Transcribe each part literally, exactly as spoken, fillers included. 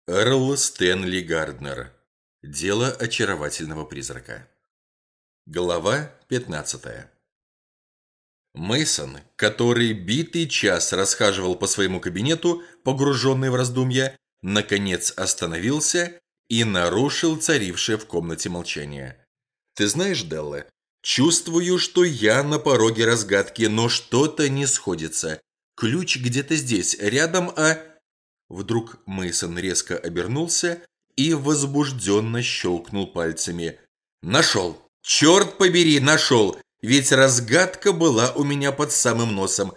Эрл Стэнли Гарднер. Дело очаровательного призрака. Глава пятнадцатая. Мейсон, который битый час расхаживал по своему кабинету, погруженный в раздумья, наконец остановился и нарушил царившее в комнате молчание. «Ты знаешь, Делла, чувствую, что я на пороге разгадки, но что-то не сходится. Ключ где-то здесь, рядом, а...» Вдруг Мейсон резко обернулся и возбужденно щелкнул пальцами. «Нашел! Черт побери, нашел! Ведь разгадка была у меня под самым носом.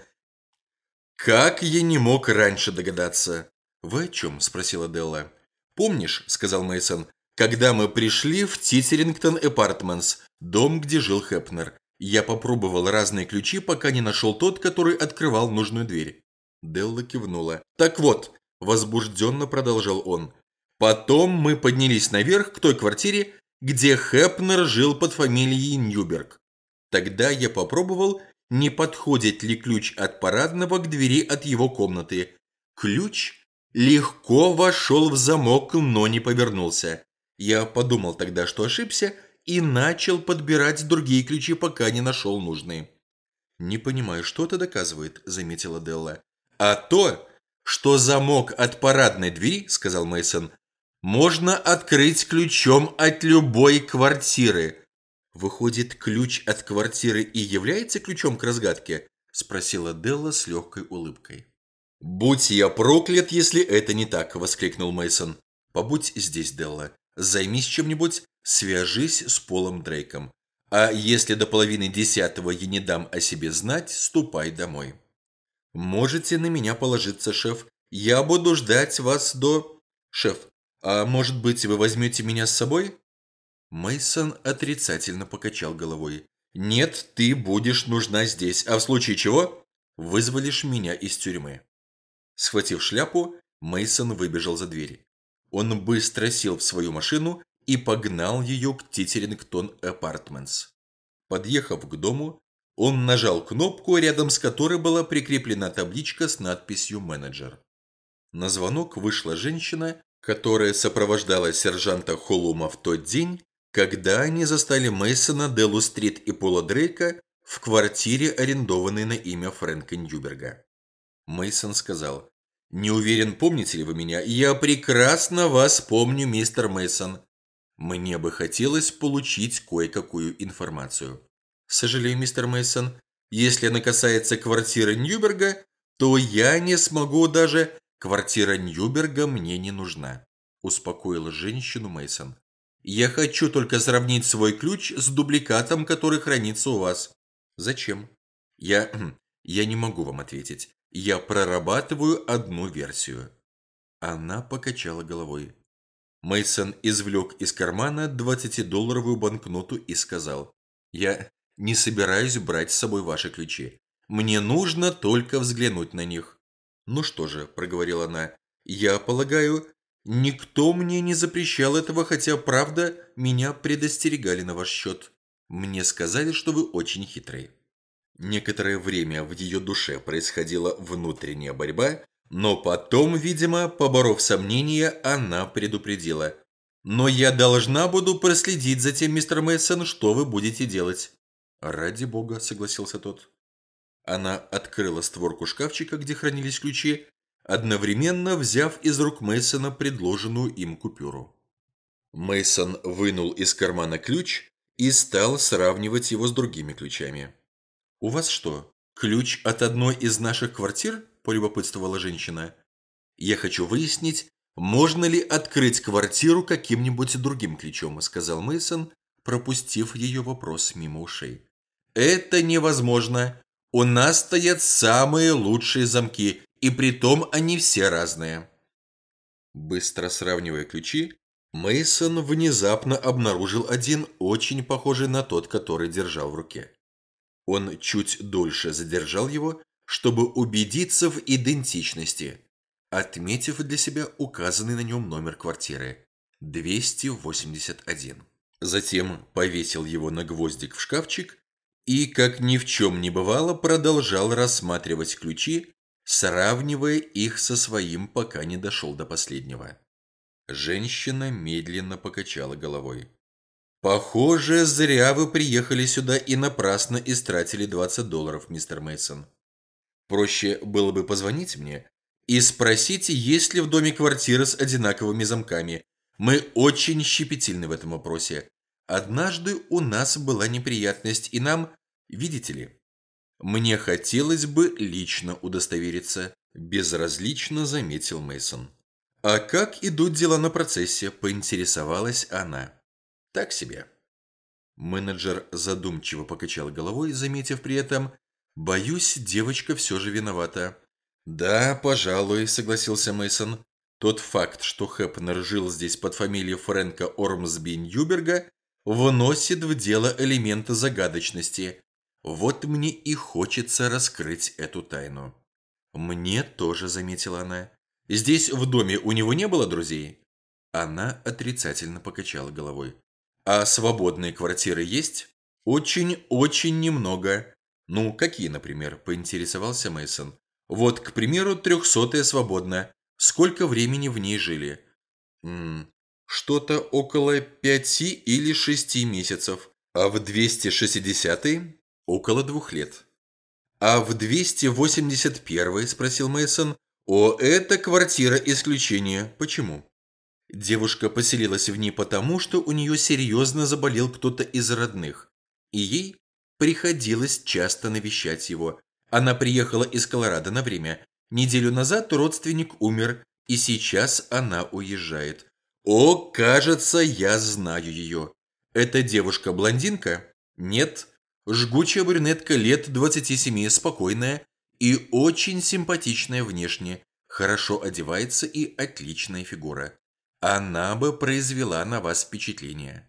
Как я не мог раньше догадаться!» «Вы о чем?» – спросила Делла. «Помнишь, – сказал Мейсон, – когда мы пришли в Титерингтон Апартментс, дом, где жил Хепнер, я попробовал разные ключи, пока не нашел тот, который открывал нужную дверь». Делла кивнула. «Так вот», – возбужденно продолжал он, – «потом мы поднялись наверх к той квартире, где Хепнер жил под фамилией Ньюберг. Тогда я попробовал, не подходит ли ключ от парадного к двери от его комнаты. Ключ легко вошел в замок, но не повернулся. Я подумал тогда, что ошибся, и начал подбирать другие ключи, пока не нашел нужные». «Не понимаю, что это доказывает», – заметила Делла. «А то, что замок от парадной двери, – сказал Мейсон, – можно открыть ключом от любой квартиры». «Выходит, ключ от квартиры и является ключом к разгадке?» – спросила Делла с легкой улыбкой. «Будь я проклят, если это не так!» – воскликнул Мейсон. «Побудь здесь, Делла. Займись чем-нибудь, свяжись с Полом Дрейком. А если до половины десятого я не дам о себе знать, ступай домой». «Можете на меня положиться, шеф. Я буду ждать вас до...» «Шеф, а может быть, вы возьмете меня с собой?» Мейсон отрицательно покачал головой. «Нет, ты будешь нужна здесь, а в случае чего вызволишь меня из тюрьмы». Схватив шляпу, Мейсон выбежал за дверь. Он быстро сел в свою машину и погнал ее к Титерингтон Апартментс. Подъехав к дому, он нажал кнопку, рядом с которой была прикреплена табличка с надписью «Менеджер». На звонок вышла женщина, которая сопровождала сержанта Холлума в тот день, когда они застали Мейсона, Деллу Стрит и Пола Дрейка в квартире, арендованной на имя Фрэнка Ньюберга. Мейсон сказал: «Не уверен, помните ли вы меня? Я прекрасно вас помню, мистер Мейсон. Мне бы хотелось получить кое-какую информацию. Сожалею, мистер Мейсон, если она касается квартиры Ньюберга, то я не смогу даже... Квартира Ньюберга мне не нужна», – успокоил женщину Мейсон. «Я хочу только сравнить свой ключ с дубликатом, который хранится у вас». «Зачем?» «Я... я не могу вам ответить. Я прорабатываю одну версию». Она покачала головой. Мейсон извлек из кармана двадцатидолларовую банкноту и сказал: «Я не собираюсь брать с собой ваши ключи. Мне нужно только взглянуть на них». «Ну что же», – проговорила она, – «я полагаю, никто мне не запрещал этого, хотя, правда, меня предостерегали на ваш счет. Мне сказали, что вы очень хитрый». Некоторое время в ее душе происходила внутренняя борьба, но потом, видимо, поборов сомнения, она предупредила: «Но я должна буду проследить за тем, мистер Мейсон, что вы будете делать». «Ради бога», – согласился тот. Она открыла створку шкафчика, где хранились ключи, одновременно взяв из рук Мейсона предложенную им купюру. Мейсон вынул из кармана ключ и стал сравнивать его с другими ключами. «У вас что, ключ от одной из наших квартир?» – полюбопытствовала женщина. «Я хочу выяснить, можно ли открыть квартиру каким-нибудь другим ключом», – сказал Мейсон, пропустив ее вопрос мимо ушей. «Это невозможно. У нас стоят самые лучшие замки, и притом они все разные». Быстро сравнивая ключи, Мейсон внезапно обнаружил один, очень похожий на тот, который держал в руке. Он чуть дольше задержал его, чтобы убедиться в идентичности, отметив для себя указанный на нем номер квартиры – двести восемьдесят один. Затем повесил его на гвоздик в шкафчик и, как ни в чем не бывало, продолжал рассматривать ключи, сравнивая их со своим, пока не дошел до последнего. Женщина медленно покачала головой. «Похоже, зря вы приехали сюда и напрасно истратили двадцать долларов, мистер Мейсон. Проще было бы позвонить мне и спросить, есть ли в доме квартира с одинаковыми замками. Мы очень щепетильны в этом вопросе. Однажды у нас была неприятность, и нам, видите ли, мне хотелось бы лично удостовериться», – безразлично заметил Мейсон. «А как идут дела на процессе?» – поинтересовалась она. «Так себе». Менеджер задумчиво покачал головой, заметив при этом: «Боюсь, девочка все же виновата». «Да, пожалуй», – согласился Мейсон. «Тот факт, что Хепнер жил здесь под фамилией Фрэнка Ормсби Ньюберга, вносит в дело элементы загадочности. Вот мне и хочется раскрыть эту тайну». «Мне тоже», – заметила она. «Здесь в доме у него не было друзей?» Она отрицательно покачала головой. «А свободные квартиры есть?» «Очень-очень немного». «Ну, какие, например?» – поинтересовался Мейсон. «Вот, к примеру, трехсотая свободна. Сколько времени в ней жили?» «М-м, что-то около пяти или шести месяцев. А в двести шестидесятой – около двух лет». «А в двести восемьдесят первой?» – спросил Мейсон. «О, это квартира исключения. Почему?» Девушка поселилась в ней потому, что у нее серьезно заболел кто-то из родных, и ей приходилось часто навещать его. Она приехала из Колорадо на время. Неделю назад родственник умер, и сейчас она уезжает. О, кажется, я знаю ее. Эта девушка-блондинка? Нет. Жгучая брюнетка лет двадцати семи, спокойная и очень симпатичная внешне. Хорошо одевается и отличная фигура. Она бы произвела на вас впечатление».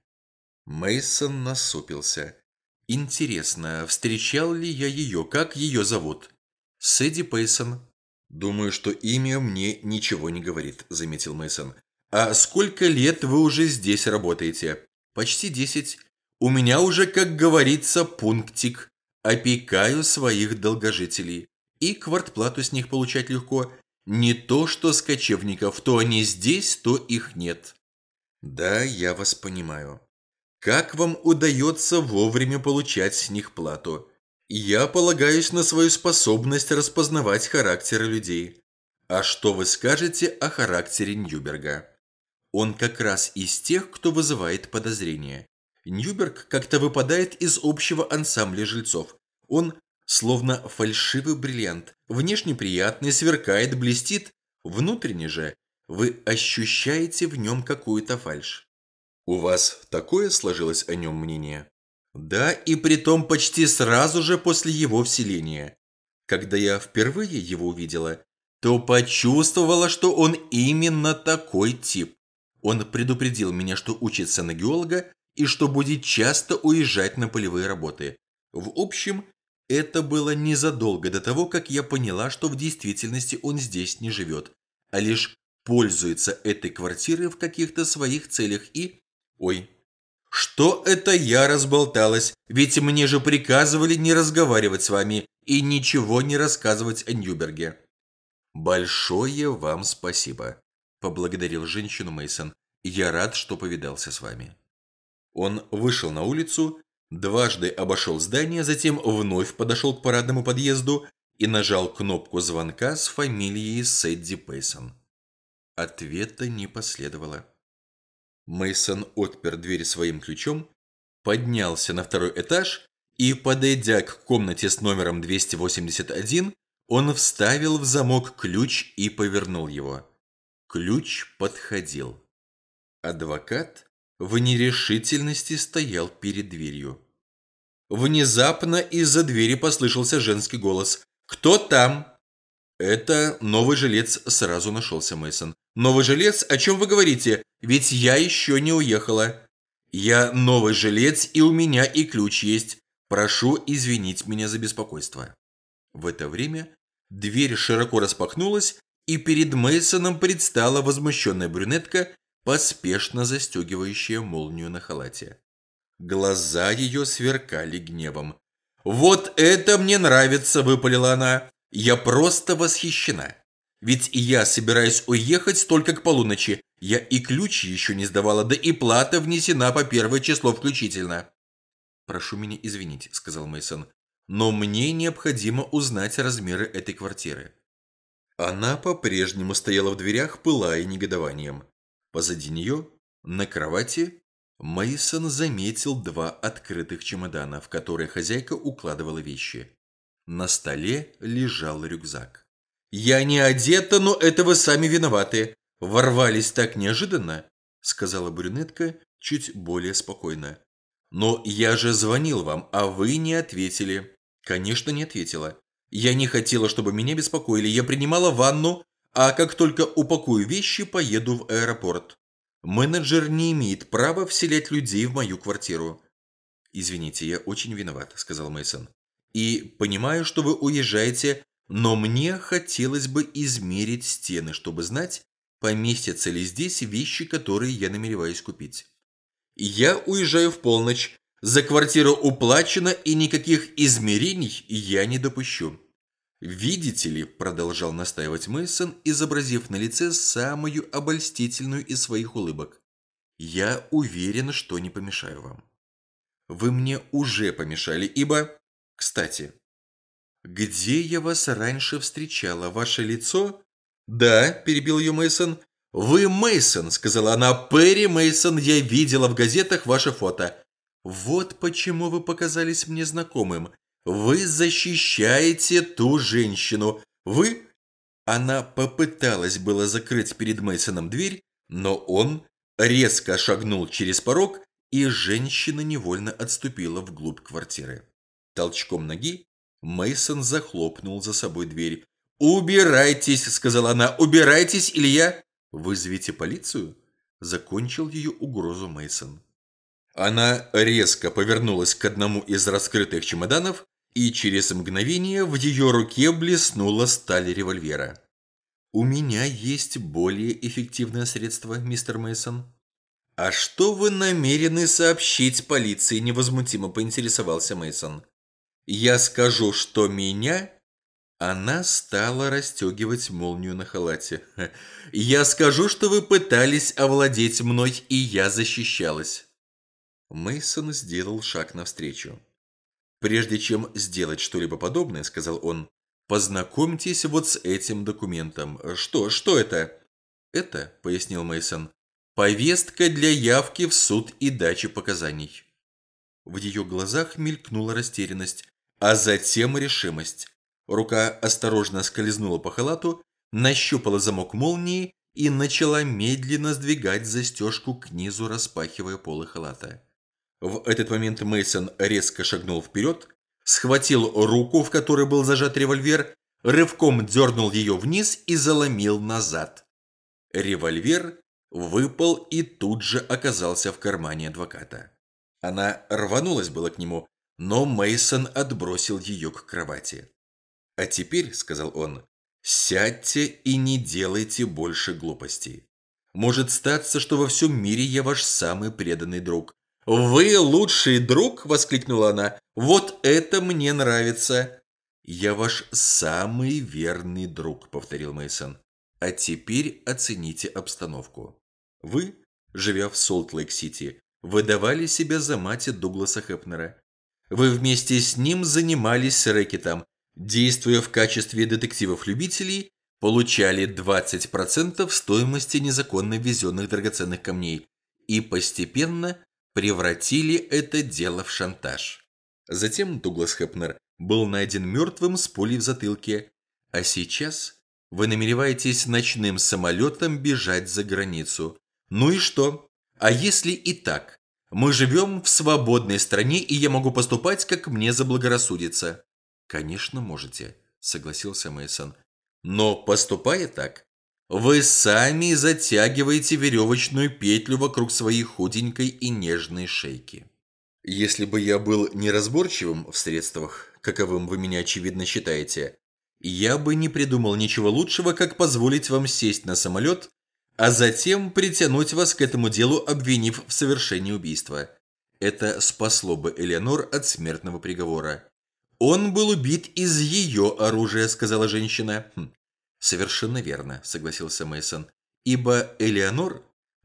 Мейсон насупился. «Интересно, встречал ли я ее? Как ее зовут?» «Сэдди Пейсон». «Думаю, что имя мне ничего не говорит», – заметил Мейсон. «А сколько лет вы уже здесь работаете?» «Почти десять. У меня уже, как говорится, пунктик. Опекаю своих долгожителей. И квартплату с них получать легко. Не то что с кочевников, то они здесь, то их нет». «Да, я вас понимаю. Как вам удается вовремя получать с них плату?» «Я полагаюсь на свою способность распознавать характеры людей». «А что вы скажете о характере Ньюберга?» «Он как раз из тех, кто вызывает подозрения. Ньюберг как-то выпадает из общего ансамбля жильцов. Он словно фальшивый бриллиант, внешне приятный, сверкает, блестит, внутренне же вы ощущаете в нем какую-то фальшь». «У вас такое сложилось о нем мнение?» «Да, и притом почти сразу же после его вселения. Когда я впервые его увидела, то почувствовала, что он именно такой тип. Он предупредил меня, что учится на геолога и что будет часто уезжать на полевые работы. В общем, это было незадолго до того, как я поняла, что в действительности он здесь не живет, а лишь пользуется этой квартирой в каких-то своих целях и... Ой, что это я разболталась? Ведь мне же приказывали не разговаривать с вами и ничего не рассказывать о Ньюберге». «Большое вам спасибо», – поблагодарил женщину Мейсон. «Я рад, что повидался с вами». Он вышел на улицу, дважды обошел здание, затем вновь подошел к парадному подъезду и нажал кнопку звонка с фамилией Сэдди Пейсон. Ответа не последовало. Мейсон отпер дверь своим ключом, поднялся на второй этаж и, подойдя к комнате с номером двести восемьдесят один, он вставил в замок ключ и повернул его. Ключ подходил. Адвокат в нерешительности стоял перед дверью. Внезапно из-за двери послышался женский голос. «Кто там?» «Это новый жилец», – сразу нашелся Мейсон. «Новый жилец? О чем вы говорите? Ведь я еще не уехала». «Я новый жилец, и у меня и ключ есть. Прошу извинить меня за беспокойство». В это время дверь широко распахнулась, и перед Мейсоном предстала возмущенная брюнетка, поспешно застегивающая молнию на халате. Глаза ее сверкали гневом. «Вот это мне нравится!» – выпалила она. «Я просто восхищена. Ведь я собираюсь уехать только к полуночи. Я и ключи еще не сдавала, да и плата внесена по первое число включительно. «Прошу меня извинить», — сказал Мейсон, «но мне необходимо узнать размеры этой квартиры». Она по-прежнему стояла в дверях, пылая негодованием. Позади нее, на кровати, Мейсон заметил два открытых чемодана, в которые хозяйка укладывала вещи. На столе лежал рюкзак. «Я не одета, но это вы сами виноваты. Ворвались так неожиданно», — сказала брюнетка чуть более спокойно. «Но я же звонил вам, а вы не ответили». «Конечно, не ответила. Я не хотела, чтобы меня беспокоили. Я принимала ванну, а как только упакую вещи, поеду в аэропорт. Менеджер не имеет права вселять людей в мою квартиру». «Извините, я очень виноват», — сказал Мейсон. «И понимаю, что вы уезжаете, но мне хотелось бы измерить стены, чтобы знать, поместятся ли здесь вещи, которые я намереваюсь купить. Я уезжаю в полночь. За квартиру уплачено, и никаких измерений я не допущу». «Видите ли», — продолжал настаивать Мейсон, изобразив на лице самую обольстительную из своих улыбок, «я уверен, что не помешаю вам. Вы мне уже помешали, ибо... Кстати, где я вас раньше встречала? Ваше лицо?» «Да», — перебил ее Мейсон. «Вы Мейсон», — сказала она. «Перри Мейсон, я видела в газетах ваше фото. Вот почему вы показались мне знакомым. Вы защищаете ту женщину. Вы...» Она попыталась было закрыть перед Мейсоном дверь, но он резко шагнул через порог, и женщина невольно отступила вглубь квартиры. Толчком ноги Мейсон захлопнул за собой дверь. «Убирайтесь», — сказала она, — «убирайтесь, или я...» «Вызовите полицию?» — закончил ее угрозу Мейсон. Она резко повернулась к одному из раскрытых чемоданов, и через мгновение в ее руке блеснула сталь револьвера. «У меня есть более эффективное средство, мистер Мейсон». «А что вы намерены сообщить полиции?» – невозмутимо поинтересовался Мейсон. «Я скажу, что меня...» Она стала расстегивать молнию на халате. «Я скажу, что вы пытались овладеть мной, и я защищалась». Мейсон сделал шаг навстречу. «Прежде чем сделать что-либо подобное, — сказал он, — познакомьтесь вот с этим документом. Что, что это?» «Это, — пояснил Мейсон, — повестка для явки в суд и дачи показаний». В ее глазах мелькнула растерянность, а затем решимость. Рука осторожно скользнула по халату, нащупала замок молнии и начала медленно сдвигать застежку к низу, распахивая полы халата. В этот момент Мейсон резко шагнул вперед, схватил руку, в которой был зажат револьвер, рывком дернул ее вниз и заломил назад. Револьвер выпал и тут же оказался в кармане адвоката. Она рванулась было к нему, но Мейсон отбросил ее к кровати. «А теперь, — сказал он, — сядьте и не делайте больше глупостей. Может статься, что во всем мире я ваш самый преданный друг». «Вы лучший друг?» – воскликнула она. «Вот это мне нравится!» «Я ваш самый верный друг», – повторил Мейсон. «А теперь оцените обстановку. Вы, живя в Солт-Лейк-Сити, выдавали себя за мать Дугласа Хепнера. Вы вместе с ним занимались рэкетом, действуя в качестве детективов-любителей, получали двадцать процентов стоимости незаконно ввезенных драгоценных камней и постепенно превратили это дело в шантаж. Затем Дуглас Хепнер был найден мертвым с пулей в затылке, а сейчас вы намереваетесь ночным самолетом бежать за границу. Ну и что? А если и так? Мы живем в свободной стране, и я могу поступать, как мне заблагорассудится. Конечно, можете, согласился Мейсон. Но поступая так, вы сами затягиваете веревочную петлю вокруг своей худенькой и нежной шейки. Если бы я был неразборчивым в средствах, каковым вы меня очевидно считаете, я бы не придумал ничего лучшего, как позволить вам сесть на самолет, а затем притянуть вас к этому делу, обвинив в совершении убийства. Это спасло бы Элеонор от смертного приговора. «Он был убит из ее оружия», — сказала женщина. Хм. «Совершенно верно», — согласился Мейсон. «Ибо Элеонор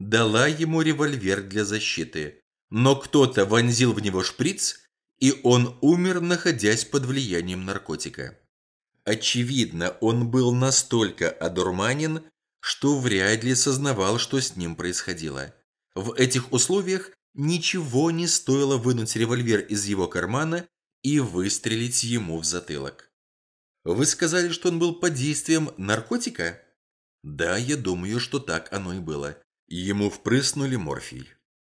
дала ему револьвер для защиты. Но кто-то вонзил в него шприц, и он умер, находясь под влиянием наркотика. Очевидно, он был настолько одурманен, что вряд ли сознавал, что с ним происходило. В этих условиях ничего не стоило вынуть револьвер из его кармана и выстрелить ему в затылок. Вы сказали, что он был под действием наркотика? Да, я думаю, что так оно и было. Ему впрыснули морфий.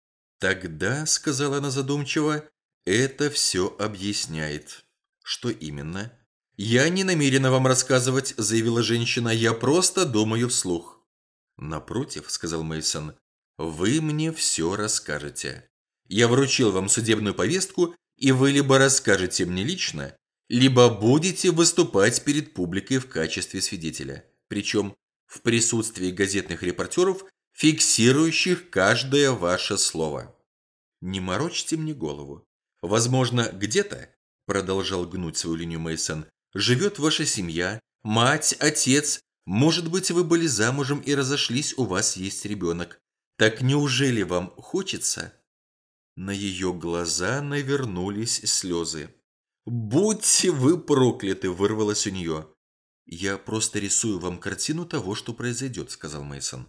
Тогда, сказала она задумчиво, это все объясняет. Что именно? Я не намерена вам рассказывать, заявила женщина, я просто думаю вслух. Напротив, сказал Мейсон, вы мне все расскажете. Я вручил вам судебную повестку, и вы либо расскажете мне лично, либо будете выступать перед публикой в качестве свидетеля. Причем в присутствии газетных репортеров, фиксирующих каждое ваше слово. Не морочьте мне голову. Возможно, где-то, продолжал гнуть свою линию Мейсон, живет ваша семья, мать, отец. Может быть, вы были замужем и разошлись, у вас есть ребенок. Так неужели вам хочется? На ее глаза навернулись слезы. «Будьте вы прокляты!» – вырвалось у нее. «Я просто рисую вам картину того, что произойдет», – сказал Мейсон.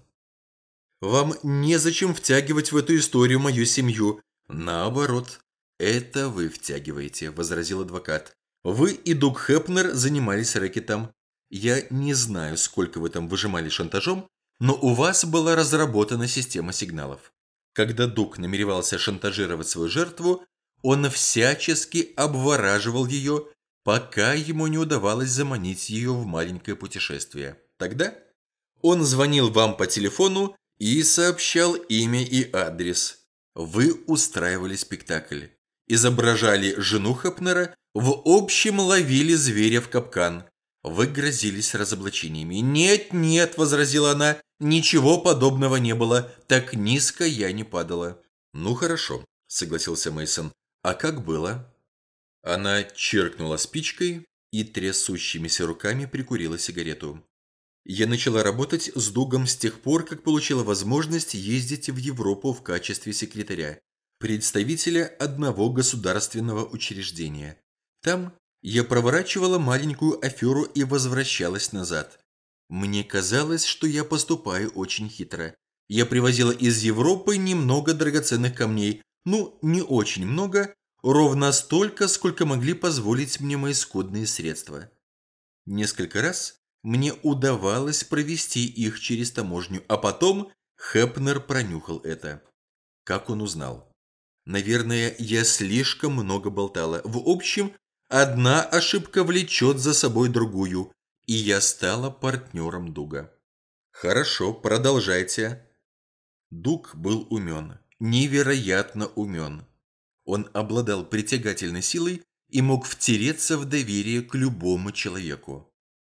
«Вам незачем втягивать в эту историю мою семью. Наоборот, это вы втягиваете», – возразил адвокат. «Вы и Дуг Хепнер занимались рэкетом. Я не знаю, сколько вы там выжимали шантажом, но у вас была разработана система сигналов. Когда Дуг намеревался шантажировать свою жертву, он всячески обвораживал ее, пока ему не удавалось заманить ее в маленькое путешествие. Тогда он звонил вам по телефону и сообщал имя и адрес. Вы устраивали спектакль, изображали жену Хепнера, в общем ловили зверя в капкан. Вы грозились разоблачениями. «Нет, нет», – возразила она, – «ничего подобного не было, так низко я не падала». «Ну хорошо», – согласился Мейсон. «А как было?» Она чиркнула спичкой и трясущимися руками прикурила сигарету. «Я начала работать с Дугом с тех пор, как получила возможность ездить в Европу в качестве секретаря, представителя одного государственного учреждения. Там я проворачивала маленькую аферу и возвращалась назад. Мне казалось, что я поступаю очень хитро. Я привозила из Европы немного драгоценных камней, ну, не очень много, ровно столько, сколько могли позволить мне мои скудные средства. Несколько раз мне удавалось провести их через таможню, а потом Хепнер пронюхал это. Как он узнал? Наверное, я слишком много болтала. В общем, одна ошибка влечет за собой другую, и я стала партнером Дуга. Хорошо, продолжайте. Дуг был умен, невероятно умен. Он обладал притягательной силой и мог втереться в доверие к любому человеку.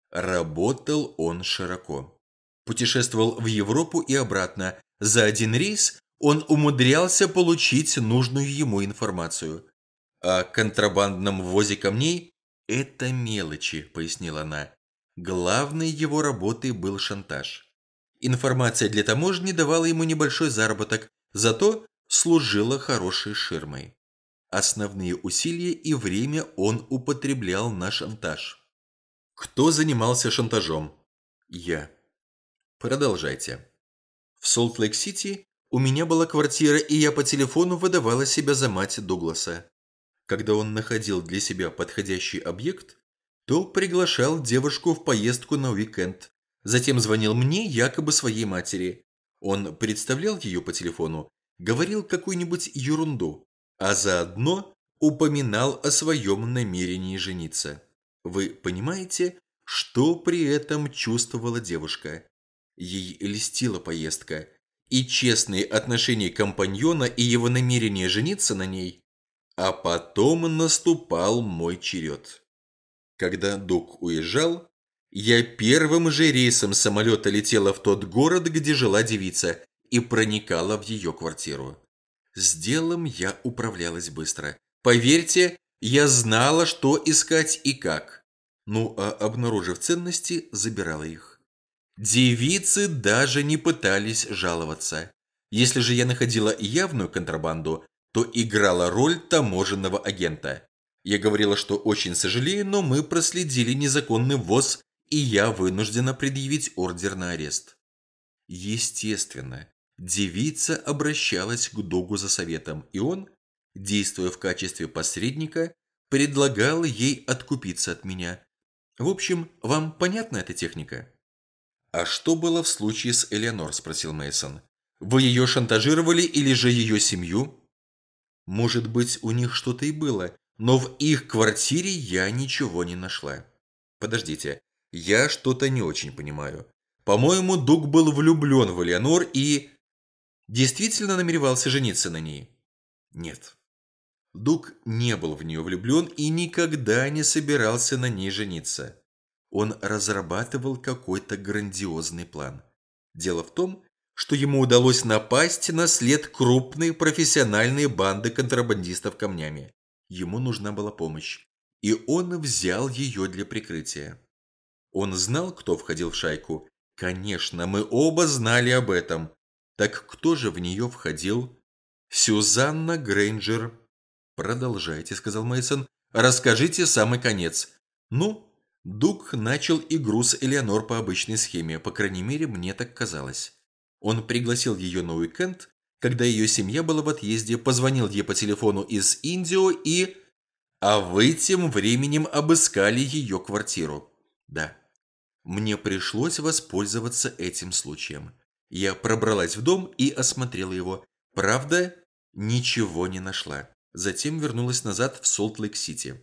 Работал он широко. Путешествовал в Европу и обратно. За один рейс он умудрялся получить нужную ему информацию. О контрабандном ввозе камней – это мелочи, пояснила она. Главной его работой был шантаж. Информация для таможни давала ему небольшой заработок, зато служила хорошей ширмой. Основные усилия и время он употреблял на шантаж. Кто занимался шантажом? Я. Продолжайте. В Солт-Лейк-Сити у меня была квартира, и я по телефону выдавала себя за мать Дугласа. Когда он находил для себя подходящий объект, то приглашал девушку в поездку на уикенд. Затем звонил мне, якобы своей матери. Он представлял ее по телефону, говорил какую-нибудь ерунду, а заодно упоминал о своем намерении жениться. Вы понимаете, что при этом чувствовала девушка? Ей льстила поездка, и честные отношения компаньона и его намерение жениться на ней. А потом наступал мой черед. Когда Дуг уезжал, я первым же рейсом самолета летела в тот город, где жила девица, и проникала в ее квартиру. С делом я управлялась быстро. Поверьте, я знала, что искать и как. Ну, а обнаружив ценности, забирала их. Девицы даже не пытались жаловаться. Если же я находила явную контрабанду, то играла роль таможенного агента. Я говорила, что очень сожалею, но мы проследили незаконный ввоз, и я вынуждена предъявить ордер на арест. Естественно, девица обращалась к Дугу за советом, и он, действуя в качестве посредника, предлагал ей откупиться от меня. В общем, вам понятна эта техника? «А что было в случае с Элеонор?» – спросил Мейсон. «Вы ее шантажировали или же ее семью?» «Может быть, у них что-то и было, но в их квартире я ничего не нашла». «Подождите, я что-то не очень понимаю. По-моему, Дуг был влюблен в Элеонор и... действительно намеревался жениться на ней?» «Нет». Дуг не был в нее влюблен и никогда не собирался на ней жениться. Он разрабатывал какой-то грандиозный план. Дело в том, что ему удалось напасть на след крупной профессиональной банды контрабандистов камнями. Ему нужна была помощь, и он взял ее для прикрытия. Он знал, кто входил в шайку? Конечно, мы оба знали об этом. Так кто же в нее входил? Сюзанна Грейнджер. «Продолжайте», — сказал Мейсон. «Расскажите самый конец». «Ну?» Дуг начал игру с Элеонор по обычной схеме, по крайней мере, мне так казалось. Он пригласил ее на уикенд, когда ее семья была в отъезде, позвонил ей по телефону из Индио и... А вы тем временем обыскали ее квартиру. Да. Мне пришлось воспользоваться этим случаем. Я пробралась в дом и осмотрела его. Правда, ничего не нашла. Затем вернулась назад в Солт-Лейк-Сити.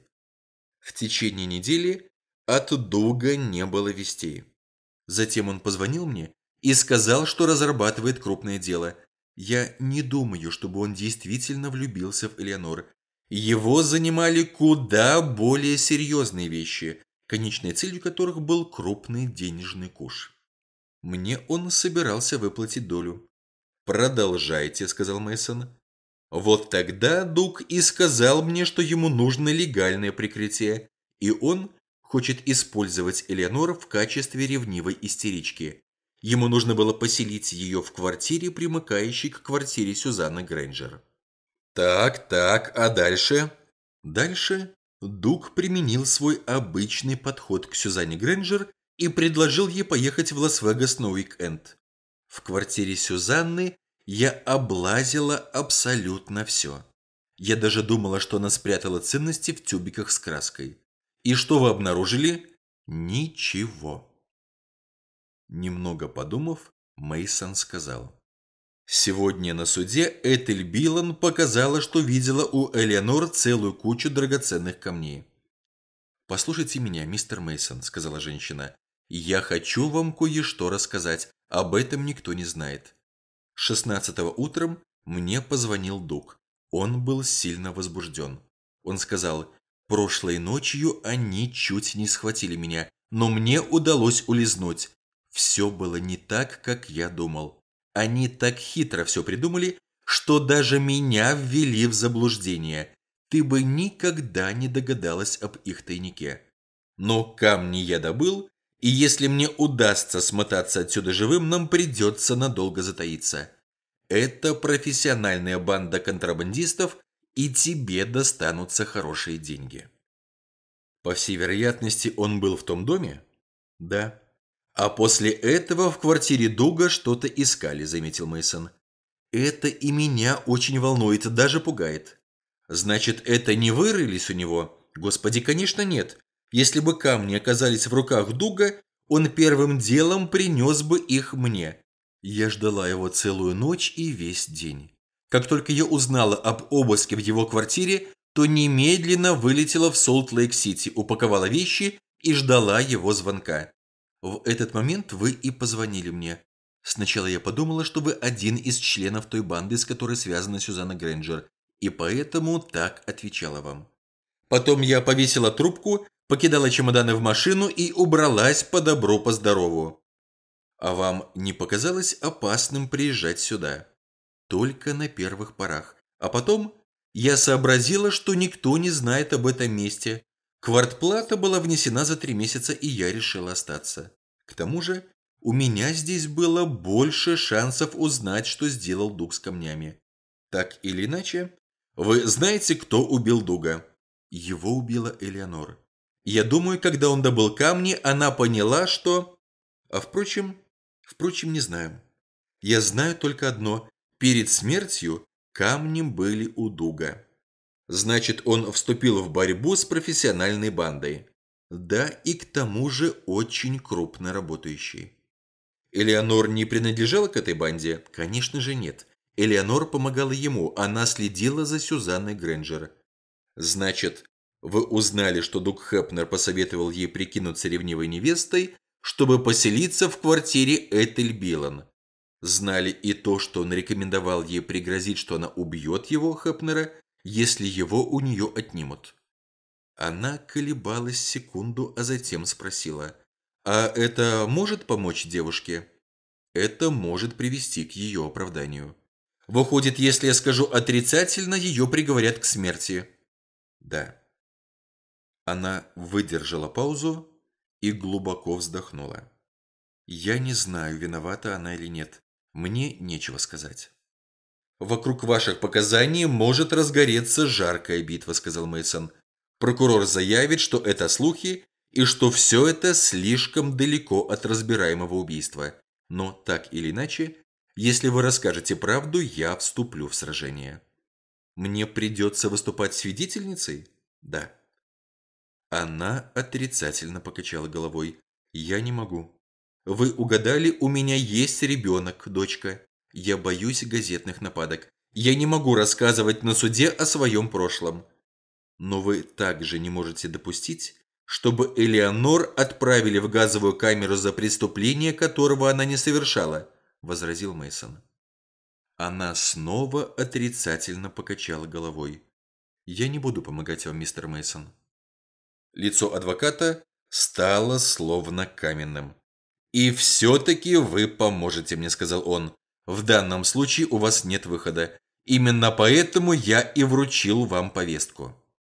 В течение недели от Дуга не было вестей. Затем он позвонил мне и сказал, что разрабатывает крупное дело. Я не думаю, чтобы он действительно влюбился в Элеонор. Его занимали куда более серьезные вещи, конечной целью которых был крупный денежный куш. Мне он собирался выплатить долю. «Продолжайте», — сказал Мейсон. Вот тогда Дуг и сказал мне, что ему нужно легальное прикрытие, и он хочет использовать Элеонор в качестве ревнивой истерички. Ему нужно было поселить ее в квартире, примыкающей к квартире Сюзанны Грейнджер. Так, так, а дальше? Дальше Дуг применил свой обычный подход к Сюзанне Грейнджер и предложил ей поехать в Лас-Вегас на уик-энд. В квартире Сюзанны я облазила абсолютно все. Я даже думала, что она спрятала ценности в тюбиках с краской. И что вы обнаружили? Ничего. Немного подумав, Мейсон сказал. Сегодня на суде Этель Билан показала, что видела у Элеонор целую кучу драгоценных камней. «Послушайте меня, мистер Мейсон», — сказала женщина. «Я хочу вам кое-что рассказать. Об этом никто не знает». шестнадцатого утром мне позвонил Дуг. Он был сильно возбужден. Он сказал, прошлой ночью они чуть не схватили меня, но мне удалось улизнуть. Все было не так, как я думал. Они так хитро все придумали, что даже меня ввели в заблуждение. Ты бы никогда не догадалась об их тайнике. Но камни я добыл, и если мне удастся смотаться отсюда живым, нам придется надолго затаиться. Это профессиональная банда контрабандистов, и тебе достанутся хорошие деньги. По всей вероятности, он был в том доме? Да. А после этого в квартире Дуга что-то искали, заметил Мейсон. Это и меня очень волнует, даже пугает. Значит, это не вырылись у него? Господи, конечно, нет. Если бы камни оказались в руках Дуга, он первым делом принес бы их мне. Я ждала его целую ночь и весь день. Как только я узнала об обыске в его квартире, то немедленно вылетела в Солт-Лейк-Сити, упаковала вещи и ждала его звонка. В этот момент вы и позвонили мне. Сначала я подумала, что вы один из членов той банды, с которой связана Сюзанна Грейнджер, и поэтому так отвечала вам. Потом я повесила трубку, покидала чемоданы в машину и убралась по добру, по здорову. А вам не показалось опасным приезжать сюда? Только на первых порах. А потом я сообразила, что никто не знает об этом месте. Квартплата была внесена за три месяца, и я решила остаться. К тому же у меня здесь было больше шансов узнать, что сделал Дуг с камнями. Так или иначе, вы знаете, кто убил Дуга? Его убила Элеонор. Я думаю, когда он добыл камни, она поняла, что... А впрочем, впрочем, не знаю. Я знаю только одно. Перед смертью камни были у Дуга. Значит, он вступил в борьбу с профессиональной бандой. Да, и к тому же очень крупно работающей. Элеонор не принадлежала к этой банде? Конечно же нет. Элеонор помогала ему, она следила за Сюзанной Грэнджер. Значит, вы узнали, что Дуг Хепнер посоветовал ей прикинуться ревнивой невестой, чтобы поселиться в квартире Этель Билан. Знали и то, что он рекомендовал ей пригрозить, что она убьет его, Хепнера, если его у нее отнимут. Она колебалась секунду, а затем спросила: «А это может помочь девушке?» «Это может привести к ее оправданию. Выходит, если я скажу отрицательно, ее приговорят к смерти?» «Да». Она выдержала паузу и глубоко вздохнула. «Я не знаю, виновата она или нет. Мне нечего сказать». «Вокруг ваших показаний может разгореться жаркая битва», — сказал Мейсон. «Прокурор заявит, что это слухи и что все это слишком далеко от разбираемого убийства. Но так или иначе, если вы расскажете правду, я вступлю в сражение». «Мне придется выступать свидетельницей?» «Да». Она отрицательно покачала головой. «Я не могу. Вы угадали, у меня есть ребенок, дочка. Я боюсь газетных нападок. Я не могу рассказывать на суде о своем прошлом. Но вы также не можете допустить, чтобы Элеонор отправили в газовую камеру за преступление, которого она не совершала», — возразил Мейсон. Она снова отрицательно покачала головой. «Я не буду помогать вам, мистер Мейсон». Лицо адвоката стало словно каменным. «И все-таки вы поможете мне», — сказал он. «В данном случае у вас нет выхода. Именно поэтому я и вручил вам повестку».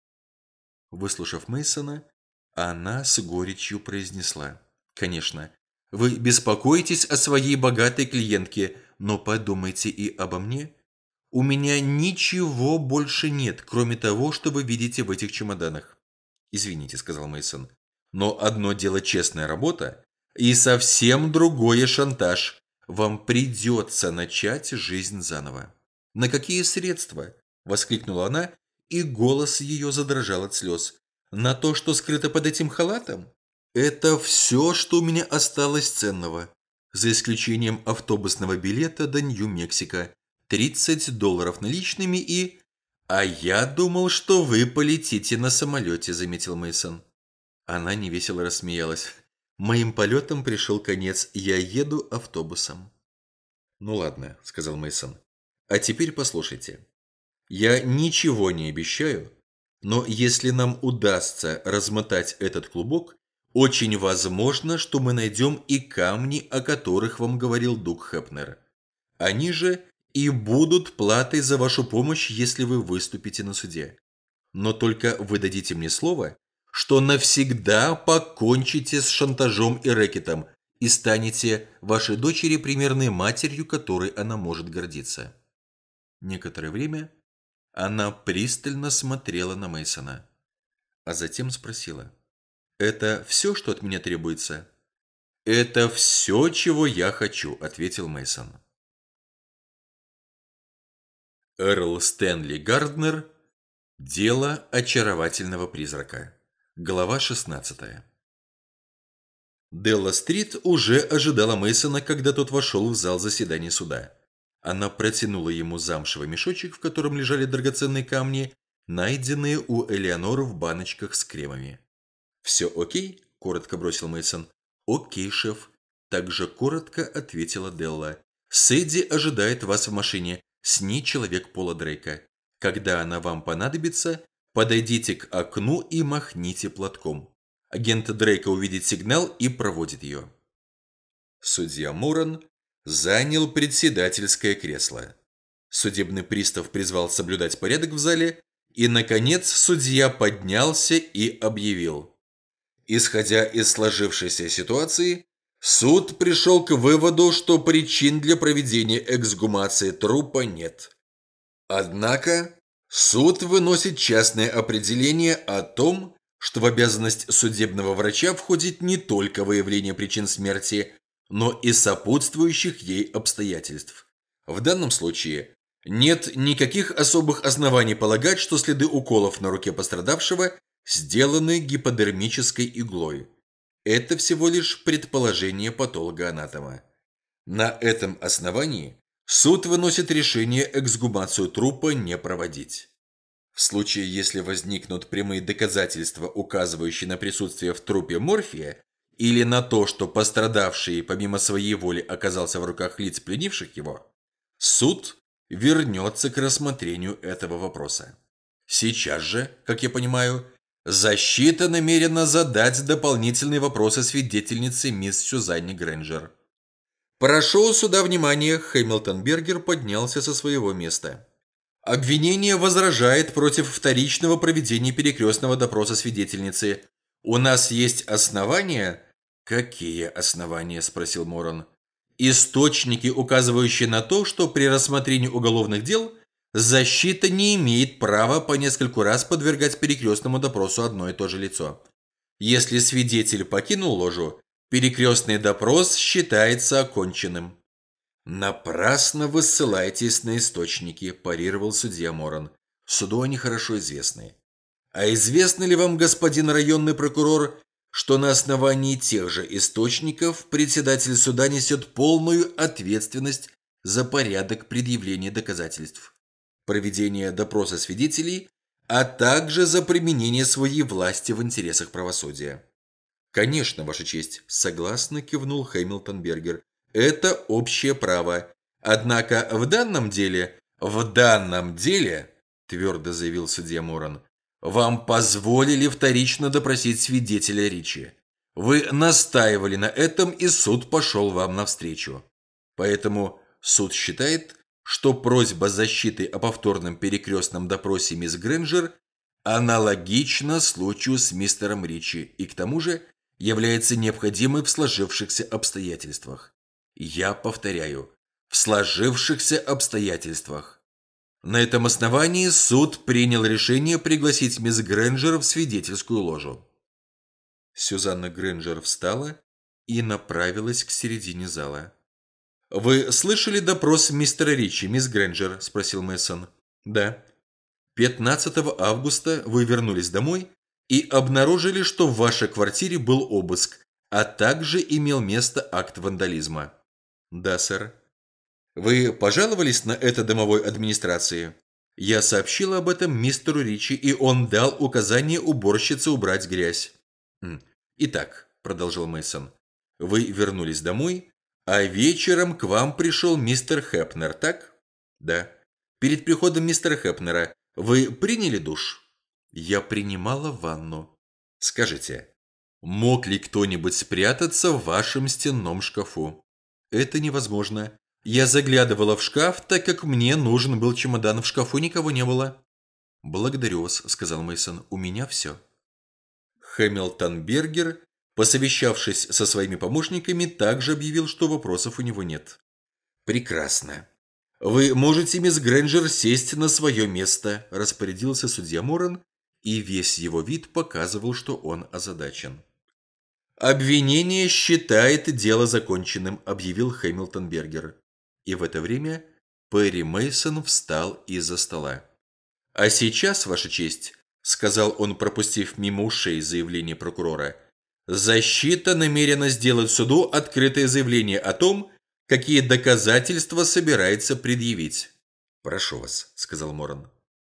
Выслушав Мейсона, она с горечью произнесла: «Конечно, вы беспокоитесь о своей богатой клиентке, но подумайте и обо мне. У меня ничего больше нет, кроме того, что вы видите в этих чемоданах». «Извините», — сказал Мейсон, «но одно дело честная работа, и совсем другое шантаж. Вам придется начать жизнь заново». «На какие средства?» — воскликнула она, и голос ее задрожал от слез. «На то, что скрыто под этим халатом? Это все, что у меня осталось ценного, за исключением автобусного билета до Нью-Мексико. тридцать долларов наличными и...» «А я думал, что вы полетите на самолете», — заметил Мейсон. Она невесело рассмеялась. «Моим полетом пришел конец, я еду автобусом». «Ну ладно», — сказал Мейсон. «А теперь послушайте. Я ничего не обещаю, но если нам удастся размотать этот клубок, очень возможно, что мы найдем и камни, о которых вам говорил Дуг Хепнер. Они же и будут платой за вашу помощь, если вы выступите на суде. Но только вы дадите мне слово, что навсегда покончите с шантажом и рэкетом и станете вашей дочери примерной матерью, которой она может гордиться». Некоторое время она пристально смотрела на Мейсона, а затем спросила: «Это все, что от меня требуется?» «Это все, чего я хочу», — ответил Мейсон. Эрл Стэнли Гарднер. Дело очаровательного призрака. Глава шестнадцатая. Делла-стрит уже ожидала Мейсона, когда тот вошел в зал заседаний суда. Она протянула ему замшевый мешочек, в котором лежали драгоценные камни, найденные у Элеонор в баночках с кремами. «Все окей?» – коротко бросил Мейсон. «Окей, шеф», – также коротко ответила Делла. «Сэдди ожидает вас в машине. С ней человек Пола Дрейка. Когда она вам понадобится, подойдите к окну и махните платком. Агент Дрейка увидит сигнал и проводит ее». Судья Моран занял председательское кресло. Судебный пристав призвал соблюдать порядок в зале, и, наконец, судья поднялся и объявил: «Исходя из сложившейся ситуации, Суд пришел к выводу, что причин для проведения эксгумации трупа нет. Однако суд выносит частное определение о том, что в обязанность судебного врача входит не только выявление причин смерти, но и сопутствующих ей обстоятельств. В данном случае нет никаких особых оснований полагать, что следы уколов на руке пострадавшего сделаны гиподермической иглой. Это всего лишь предположение патологоанатома. На этом основании суд выносит решение эксгумацию трупа не проводить. В случае, если возникнут прямые доказательства, указывающие на присутствие в трупе морфия, или на то, что пострадавший помимо своей воли оказался в руках лиц, пленивших его, суд вернется к рассмотрению этого вопроса. Сейчас же, как я понимаю, защита намерена задать дополнительные вопросы свидетельнице мисс Сюзанне Грэнджер. «Прошу суда внимания», Хэмилтон Бергер поднялся со своего места. «Обвинение возражает против вторичного проведения перекрестного допроса свидетельницы. У нас есть основания...» «Какие основания?» – спросил Моран. «Источники, указывающие на то, что при рассмотрении уголовных дел защита не имеет права по нескольку раз подвергать перекрестному допросу одно и то же лицо. Если свидетель покинул ложу, перекрестный допрос считается оконченным». «Напрасно вы ссылаетесь на источники», – парировал судья Моран. «Суду они хорошо известны. А известно ли вам, господин районный прокурор, что на основании тех же источников председатель суда несет полную ответственность за порядок предъявления доказательств, проведение допроса свидетелей, а также за применение своей власти в интересах правосудия?» «Конечно, Ваша честь», – согласно кивнул Хэмилтон Бергер. «Это общее право. Однако в данном деле, в данном деле, твердо заявил судья Моран, вам позволили вторично допросить свидетеля Ричи. Вы настаивали на этом, и суд пошел вам навстречу. Поэтому суд считает, что просьба защиты о повторном перекрестном допросе мисс Грэнджер аналогична случаю с мистером Ричи и к тому же является необходимой в сложившихся обстоятельствах. Я повторяю, в сложившихся обстоятельствах. На этом основании суд принял решение пригласить мисс Грэнджер в свидетельскую ложу». Сюзанна Грэнджер встала и направилась к середине зала. «Вы слышали допрос мистера Ричи, мисс Грэнджер?» – спросил Мэйсон. «Да». пятнадцатого августа вы вернулись домой и обнаружили, что в вашей квартире был обыск, а также имел место акт вандализма. «Да, сэр». «Вы пожаловались на это домовой администрации?» «Я сообщила об этом мистеру Ричи, и он дал указание уборщице убрать грязь». «Итак», – продолжал Мэйсон, – «вы вернулись домой, а вечером к вам пришел мистер Хэпнер, так?» «Да». «Перед приходом мистера Хэпнера вы приняли душ?» «Я принимала ванну». «Скажите, мог ли кто-нибудь спрятаться в вашем стенном шкафу?» «Это невозможно. Я заглядывала в шкаф, так как мне нужен был чемодан. В шкафу никого не было». «Благодарю вас», – сказал Мэйсон. «У меня все». Хэмилтон Бергер, посовещавшись со своими помощниками, также объявил, что вопросов у него нет. «Прекрасно. Вы можете, мисс Грэнджер, сесть на свое место», – распорядился судья Моран, и весь его вид показывал, что он озадачен. «Обвинение считает дело законченным», – объявил Хэмилтон Бергер. И в это время Перри Мэйсон встал из-за стола. «А сейчас, Ваша честь», – сказал он, пропустив мимо ушей заявление прокурора, – «защита намерена сделать суду открытое заявление о том, какие доказательства собирается предъявить». «Прошу вас», – сказал Моран.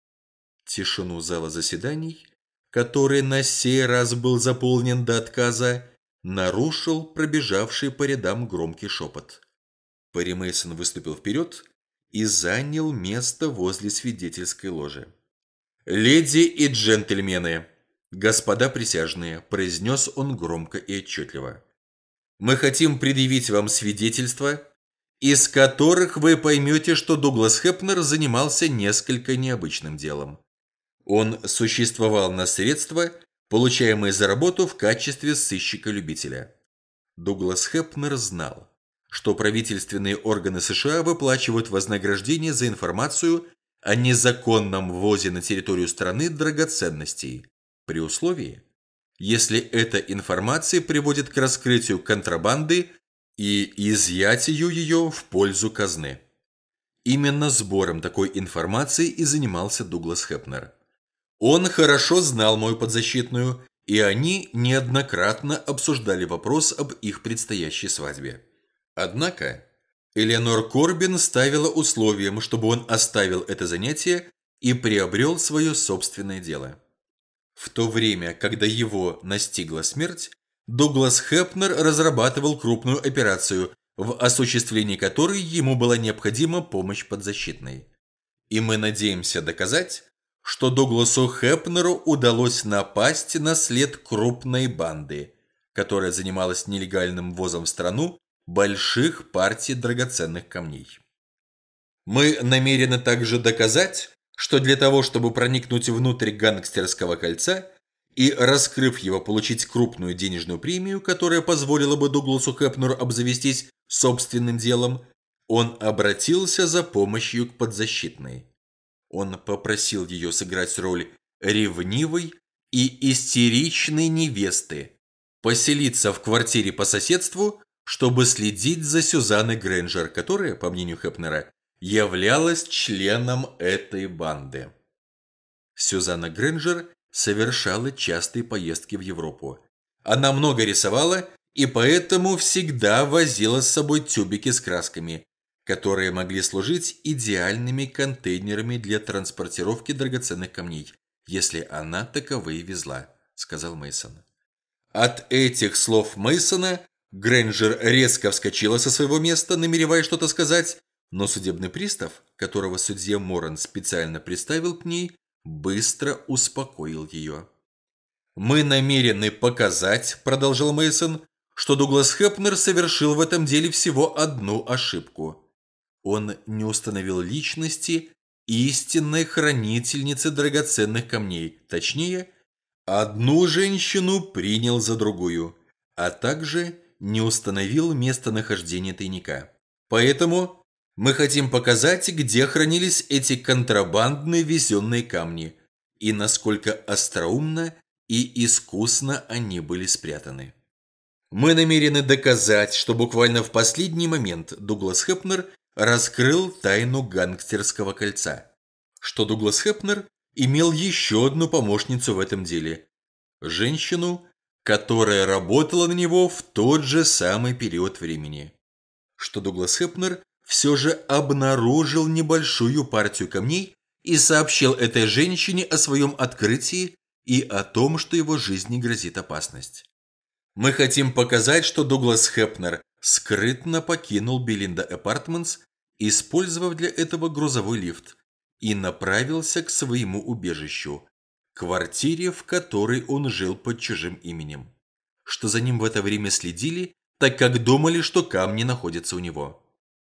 Тишину зала заседаний, который на сей раз был заполнен до отказа, нарушил пробежавший по рядам громкий шепот. Перри Мэйсон выступил вперед и занял место возле свидетельской ложи. «Леди и джентльмены, господа присяжные», – произнес он громко и отчетливо, – «мы хотим предъявить вам свидетельства, из которых вы поймете, что Дуглас Хэпнер занимался несколько необычным делом. Он существовал на средства, получаемые за работу в качестве сыщика-любителя. Дуглас Хепнер знал, что правительственные органы США выплачивают вознаграждение за информацию о незаконном ввозе на территорию страны драгоценностей, при условии, если эта информация приводит к раскрытию контрабанды и изъятию ее в пользу казны. Именно сбором такой информации и занимался Дуглас Хепнер. Он хорошо знал мою подзащитную, и они неоднократно обсуждали вопрос об их предстоящей свадьбе. Однако Элеонор Корбин ставила условием, чтобы он оставил это занятие и приобрел свое собственное дело. В то время, когда его настигла смерть, Дуглас Хепнер разрабатывал крупную операцию, в осуществлении которой ему была необходима помощь подзащитной. И мы надеемся доказать, что Дугласу Хепнеру удалось напасть на след крупной банды, которая занималась нелегальным ввозом в страну больших партий драгоценных камней. Мы намерены также доказать, что для того, чтобы проникнуть внутрь гангстерского кольца и, раскрыв его, получить крупную денежную премию, которая позволила бы Дугласу Хепнеру обзавестись собственным делом, он обратился за помощью к подзащитной. Он попросил ее сыграть роль ревнивой и истеричной невесты, поселиться в квартире по соседству, чтобы следить за Сюзанной Грэнджер, которая, по мнению Хепнера, являлась членом этой банды. Сюзанна Грэнджер совершала частые поездки в Европу. Она много рисовала и поэтому всегда возила с собой тюбики с красками, которые могли служить идеальными контейнерами для транспортировки драгоценных камней, если она таковые везла, сказал Мейсон. От этих слов Мейсона Грэнджер резко вскочила со своего места, намереваясь что-то сказать, но судебный пристав, которого судья Моран специально приставил к ней, быстро успокоил ее. «Мы намерены показать, — продолжал Мейсон, — что Дуглас Хепнер совершил в этом деле всего одну ошибку. Он не установил личности истинной хранительницы драгоценных камней, точнее, одну женщину принял за другую, а также не установил местонахождение тайника. Поэтому мы хотим показать, где хранились эти контрабандные везенные камни и насколько остроумно и искусно они были спрятаны. Мы намерены доказать, что буквально в последний момент Дуглас Хепнер раскрыл тайну гангстерского кольца, что Дуглас Хепнер имел еще одну помощницу в этом деле – женщину, которая работала на него в тот же самый период времени, что Дуглас Хепнер все же обнаружил небольшую партию камней и сообщил этой женщине о своем открытии и о том, что его жизни грозит опасность. Мы хотим показать, что Дуглас Хепнер скрытно покинул Белинда Апартментс, использовав для этого грузовой лифт, и направился к своему убежищу, квартире, в которой он жил под чужим именем, что за ним в это время следили, так как думали, что камни находятся у него.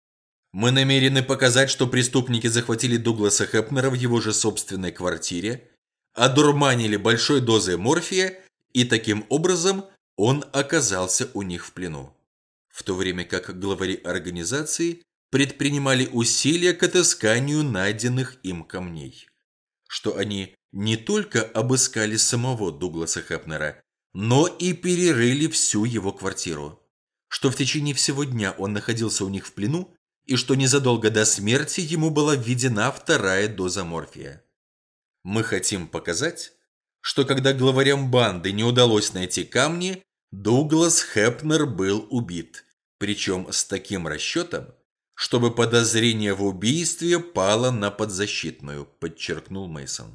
Мы намерены показать, что преступники захватили Дугласа Хепнера в его же собственной квартире, одурманили большой дозой морфия, и таким образом он оказался у них в плену, в то время как главари организации предпринимали усилия к отысканию найденных им камней, что они не только обыскали самого Дугласа Хепнера, но и перерыли всю его квартиру, что в течение всего дня он находился у них в плену и что незадолго до смерти ему была введена вторая доза морфия. Мы хотим показать, что когда главарям банды не удалось найти камни, Дуглас Хепнер был убит, причем с таким расчетом, чтобы подозрение в убийстве пало на подзащитную, подчеркнул Мейсон.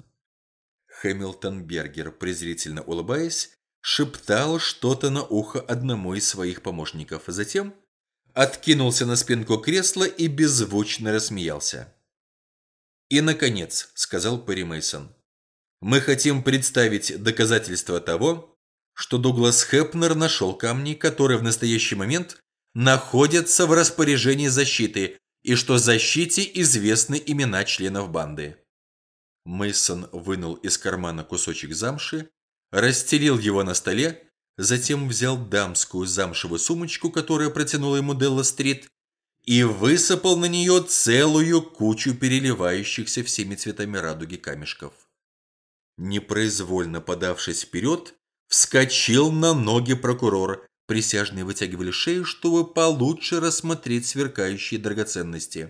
Хэмилтон Бергер, презрительно улыбаясь, шептал что-то на ухо одному из своих помощников, а затем откинулся на спинку кресла и беззвучно рассмеялся. «И, наконец, — сказал Перри Мейсон, — мы хотим представить доказательства того, что Дуглас Хепнер нашел камни, которые в настоящий момент находятся в распоряжении защиты, и что защите известны имена членов банды». Мейсон вынул из кармана кусочек замши, расстелил его на столе, затем взял дамскую замшевую сумочку, которую протянула ему Делла Стрит, и высыпал на нее целую кучу переливающихся всеми цветами радуги камешков. Непроизвольно подавшись вперед, вскочил на ноги прокурор. Присяжные вытягивали шею, чтобы получше рассмотреть сверкающие драгоценности.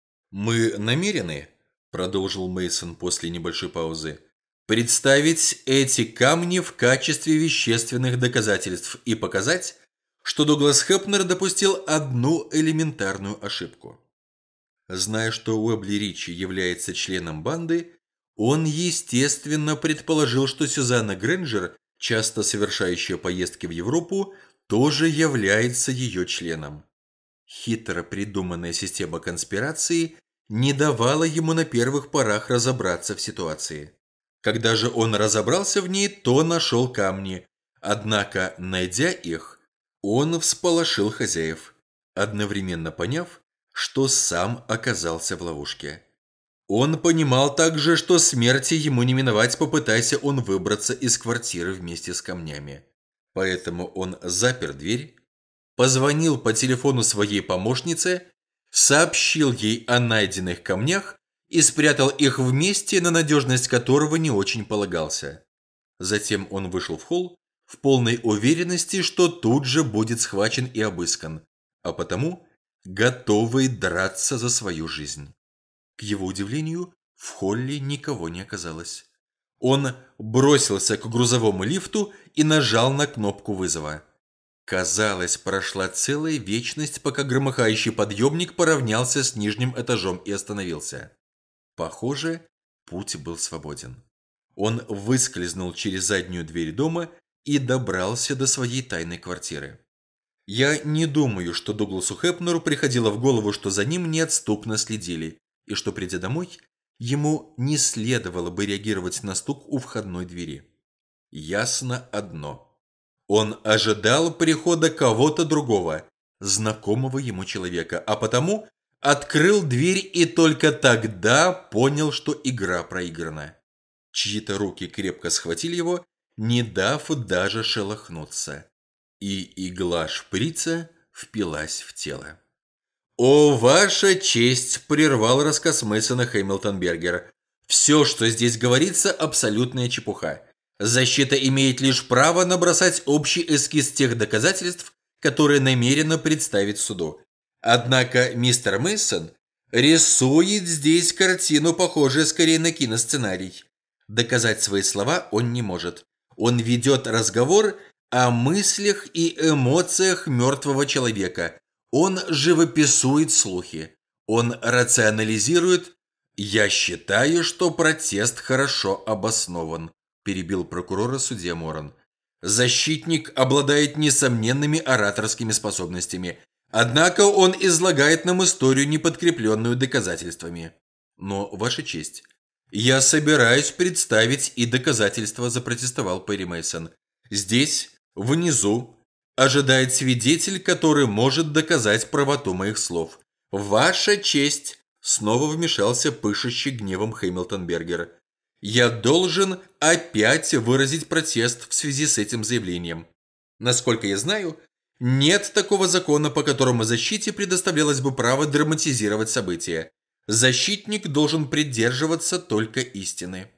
«Мы намерены», – продолжил Мейсон после небольшой паузы, – «представить эти камни в качестве вещественных доказательств и показать, что Дуглас Хепнер допустил одну элементарную ошибку. Зная, что Уэбли Ричи является членом банды, он, естественно, предположил, что Сюзанна Грэнджер, часто совершающая поездки в Европу, тоже является ее членом. Хитро придуманная система конспирации не давала ему на первых порах разобраться в ситуации. Когда же он разобрался в ней, то нашел камни, однако, найдя их, он всполошил хозяев, одновременно поняв, что сам оказался в ловушке. Он понимал также, что смерти ему не миновать, попытайся он выбраться из квартиры вместе с камнями. Поэтому он запер дверь, позвонил по телефону своей помощнице, сообщил ей о найденных камнях и спрятал их в месте, на надежность которого не очень полагался. Затем он вышел в холл в полной уверенности, что тут же будет схвачен и обыскан, а потому готовый драться за свою жизнь. К его удивлению, в холле никого не оказалось. Он бросился к грузовому лифту и нажал на кнопку вызова. Казалось, прошла целая вечность, пока громыхающий подъемник поравнялся с нижним этажом и остановился. Похоже, путь был свободен. Он выскользнул через заднюю дверь дома и добрался до своей тайной квартиры. Я не думаю, что Дугласу Хепнеру приходило в голову, что за ним неотступно следили, и что, придя домой, ему не следовало бы реагировать на стук у входной двери. Ясно одно. Он ожидал прихода кого-то другого, знакомого ему человека, а потому открыл дверь и только тогда понял, что игра проиграна. Чьи-то руки крепко схватили его, не дав даже шелохнуться, и игла шприца впилась в тело. «О, ваша честь!» – прервал рассказ Мейсона Хэмилтон Бергер. «Все, что здесь говорится, абсолютная чепуха. Защита имеет лишь право набросать общий эскиз тех доказательств, которые намерена представить суду. Однако мистер Мейсон рисует здесь картину, похожую скорее на киносценарий. Доказать свои слова он не может. Он ведет разговор о мыслях и эмоциях мертвого человека. Он живописует слухи. Он рационализирует. «Я считаю, что протест хорошо обоснован», – перебил прокурора судья Моран. «Защитник обладает несомненными ораторскими способностями. Однако он излагает нам историю, не подкрепленную доказательствами. Но, ваша честь, я собираюсь представить и доказательства», – запротестовал Перри Мейсон. «Здесь, внизу, ожидает свидетель, который может доказать правоту моих слов. Ваша честь!» Снова вмешался пышущий гневом Хэмилтон Бергер. «Я должен опять выразить протест в связи с этим заявлением. Насколько я знаю, нет такого закона, по которому защите предоставлялось бы право драматизировать события. Защитник должен придерживаться только истины».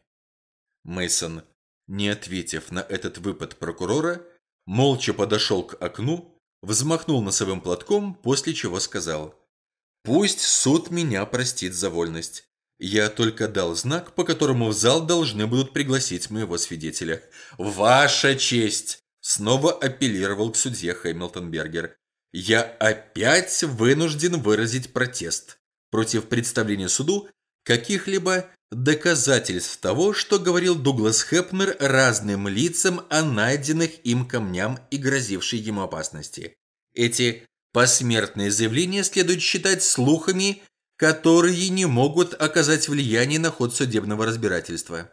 Мейсон, не ответив на этот выпад прокурора, молча подошел к окну, взмахнул носовым платком, после чего сказал: «Пусть суд меня простит за вольность. Я только дал знак, по которому в зал должны будут пригласить моего свидетеля». «Ваша честь!» – снова апеллировал к судье Хэмилтон Бергер. «Я опять вынужден выразить протест против представления суду каких-либо доказательств того, что говорил Дуглас Хепнер разным лицам о найденных им камням и грозившей ему опасности. Эти посмертные заявления следует считать слухами, которые не могут оказать влияние на ход судебного разбирательства».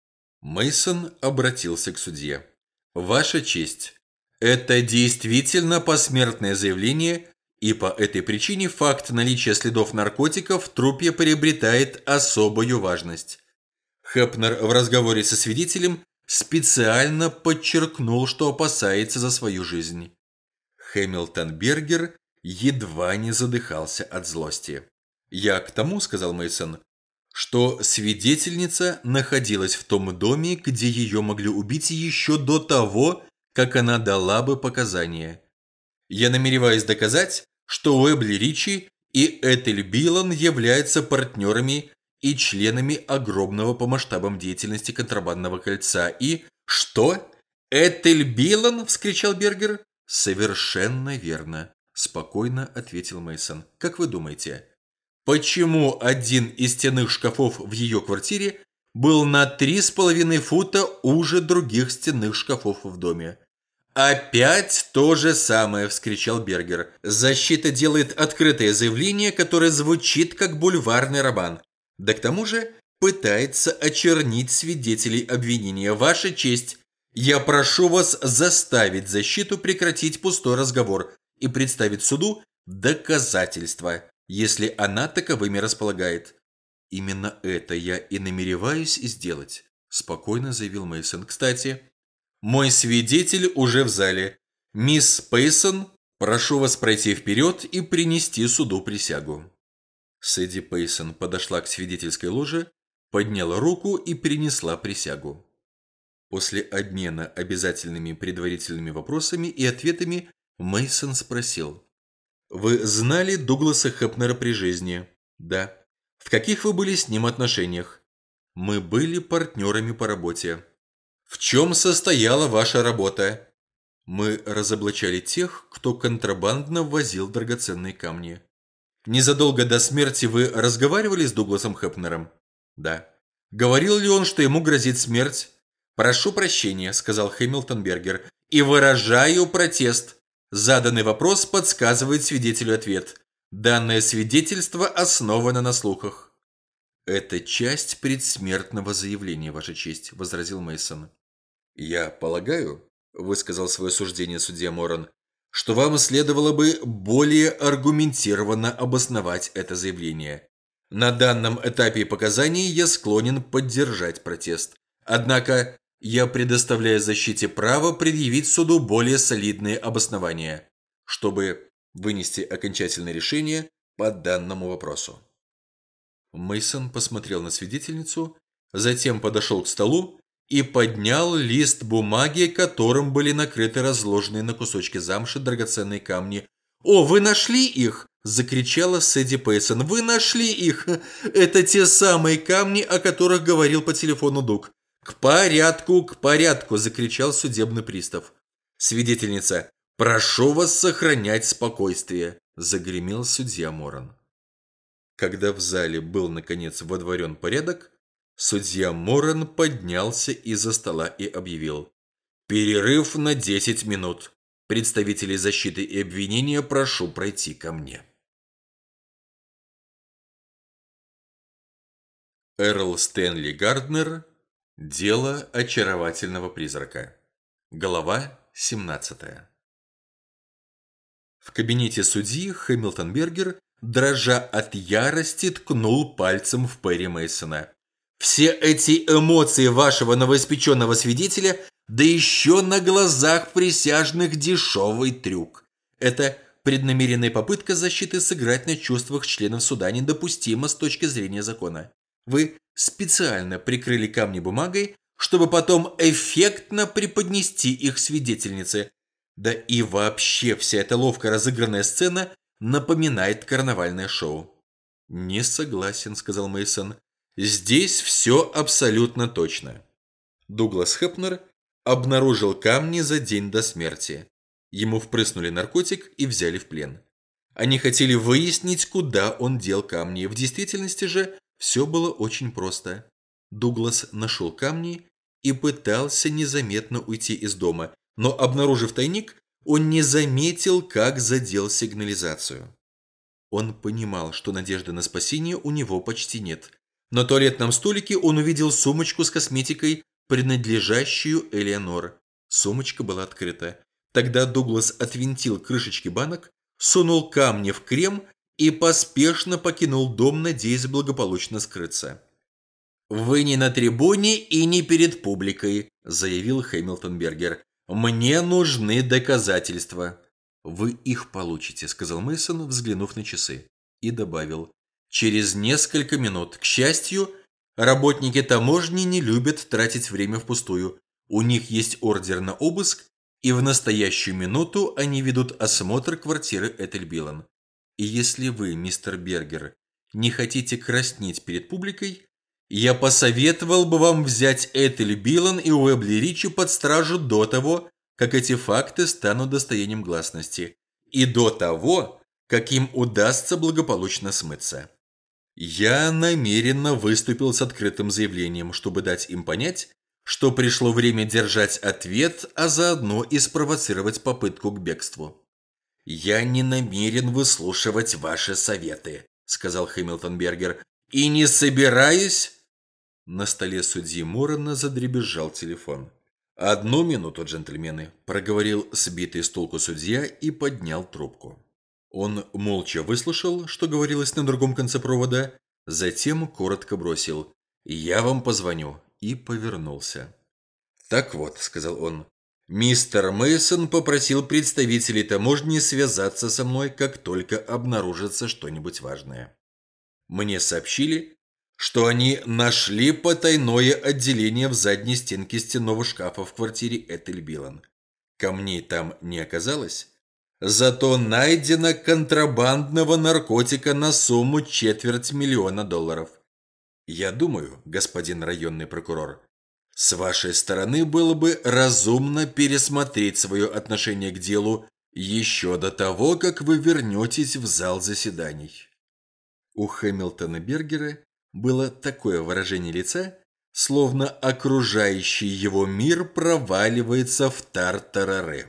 Мейсон обратился к судье. «Ваша честь, это действительно посмертное заявление, и по этой причине факт наличия следов наркотиков в трупе приобретает особую важность». Хепнер в разговоре со свидетелем специально подчеркнул, что опасается за свою жизнь. Хэмилтон Бергер едва не задыхался от злости. «Я к тому, — сказал Мейсон, — что свидетельница находилась в том доме, где ее могли убить еще до того, как она дала бы показания. Я намереваюсь доказать, что Уэбли Ричи и Этель Билан являются партнерами и членами огромного по масштабам деятельности контрабандного кольца. И... Что? Этель Билан? — вскричал Бергер. Совершенно верно, — спокойно ответил Мейсон. Как вы думаете, почему один из стенных шкафов в ее квартире был на три с половиной фута уже других стенных шкафов в доме? «Опять то же самое!» – вскричал Бергер. «Защита делает открытое заявление, которое звучит как бульварный роман. Да к тому же пытается очернить свидетелей обвинения. Ваша честь, я прошу вас заставить защиту прекратить пустой разговор и представить суду доказательства, если она таковыми располагает». «Именно это я и намереваюсь сделать», – спокойно заявил Мейсон. «Кстати, мой свидетель уже в зале. Мисс Пейсон, прошу вас пройти вперед и принести суду присягу». Сэдди Пейсон подошла к свидетельской ложе, подняла руку и принесла присягу. После обмена обязательными предварительными вопросами и ответами Мейсон спросил: «Вы знали Дугласа Хепнера при жизни?» «Да». «В каких вы были с ним отношениях?» «Мы были партнерами по работе». «В чем состояла ваша работа?» «Мы разоблачали тех, кто контрабандно ввозил драгоценные камни». «Незадолго до смерти вы разговаривали с Дугласом Хепнером?» «Да». «Говорил ли он, что ему грозит смерть?» «Прошу прощения», — сказал Хэмилтон Бергер, — «и выражаю протест. Заданный вопрос подсказывает свидетелю ответ. Данное свидетельство основано на слухах». «Это часть предсмертного заявления, Ваша честь», — возразил Мейсон. «Я полагаю, — высказал свое суждение судья Моран, — что вам следовало бы более аргументированно обосновать это заявление. На данном этапе показаний я склонен поддержать протест. Однако я предоставляю защите право предъявить суду более солидные обоснования, чтобы вынести окончательное решение по данному вопросу». Мейсон посмотрел на свидетельницу, затем подошел к столу и поднял лист бумаги, которым были накрыты разложенные на кусочки замши драгоценные камни. «О, вы нашли их!» – закричала Сэдди Пейсон. «Вы нашли их! Это те самые камни, о которых говорил по телефону Дуг». «К порядку, к порядку!» – закричал судебный пристав. «Свидетельница, прошу вас сохранять спокойствие!» – загремел судья Моран. Когда в зале был, наконец, водворен порядок, судья Моран поднялся из-за стола и объявил: «Перерыв на десять минут. Представителей защиты и обвинения прошу пройти ко мне». Эрл Стэнли Гарднер. Дело очаровательного призрака. Глава семнадцатая. В кабинете судьи Хэмилтон Бергер, дрожа от ярости, ткнул пальцем в Перри Мейсона. «Все эти эмоции вашего новоиспеченного свидетеля, да еще на глазах присяжных, дешевый трюк. Это преднамеренная попытка защиты сыграть на чувствах членов суда недопустимо с точки зрения закона. Вы специально прикрыли камни бумагой, чтобы потом эффектно преподнести их свидетельнице. Да и вообще вся эта ловко разыгранная сцена напоминает карнавальное шоу». «Не согласен», — сказал Мейсон. «Здесь все абсолютно точно. Дуглас Хепнер обнаружил камни за день до смерти. Ему впрыснули наркотик и взяли в плен. Они хотели выяснить, куда он дел камни. В действительности же все было очень просто. Дуглас нашел камни и пытался незаметно уйти из дома, но, обнаружив тайник, он не заметил, как задел сигнализацию. Он понимал, что надежды на спасение у него почти нет. На туалетном столике он увидел сумочку с косметикой, принадлежащую Элеонор. Сумочка была открыта. Тогда Дуглас отвинтил крышечки банок, сунул камни в крем и поспешно покинул дом, надеясь благополучно скрыться. «Вы не на трибуне и не перед публикой», – заявил Хэмилтон Бергер. «Мне нужны доказательства». «Вы их получите», – сказал Мейсон, взглянув на часы. И добавил: «Через несколько минут. К счастью, работники таможни не любят тратить время впустую. У них есть ордер на обыск, и в настоящую минуту они ведут осмотр квартиры Этельбилан. И если вы, мистер Бергер, не хотите краснеть перед публикой, я посоветовал бы вам взять Этельбилан и Уэбли Ричи под стражу до того, как эти факты станут достоянием гласности, и до того, как им удастся благополучно смыться. Я намеренно выступил с открытым заявлением, чтобы дать им понять, что пришло время держать ответ, а заодно и спровоцировать попытку к бегству». «Я не намерен выслушивать ваши советы», – сказал Хэмилтон Бергер, – «и не собираюсь». На столе судьи Моррена задребезжал телефон. «Одну минуту, джентльмены», – проговорил сбитый с толку судья и поднял трубку. Он молча выслушал, что говорилось на другом конце провода, затем коротко бросил: «Я вам позвоню», и повернулся. «Так вот», – сказал он, – «мистер Мейсон попросил представителей таможни связаться со мной, как только обнаружится что-нибудь важное. Мне сообщили, что они нашли потайное отделение в задней стенке стенного шкафа в квартире Этельбилан. Камней там не оказалось, зато найдено контрабандного наркотика на сумму четверть миллиона долларов. Я думаю, господин районный прокурор, с вашей стороны было бы разумно пересмотреть свое отношение к делу еще до того, как вы вернетесь в зал заседаний». У Хэмилтона Бергера было такое выражение лица, словно окружающий его мир проваливается в тартарары.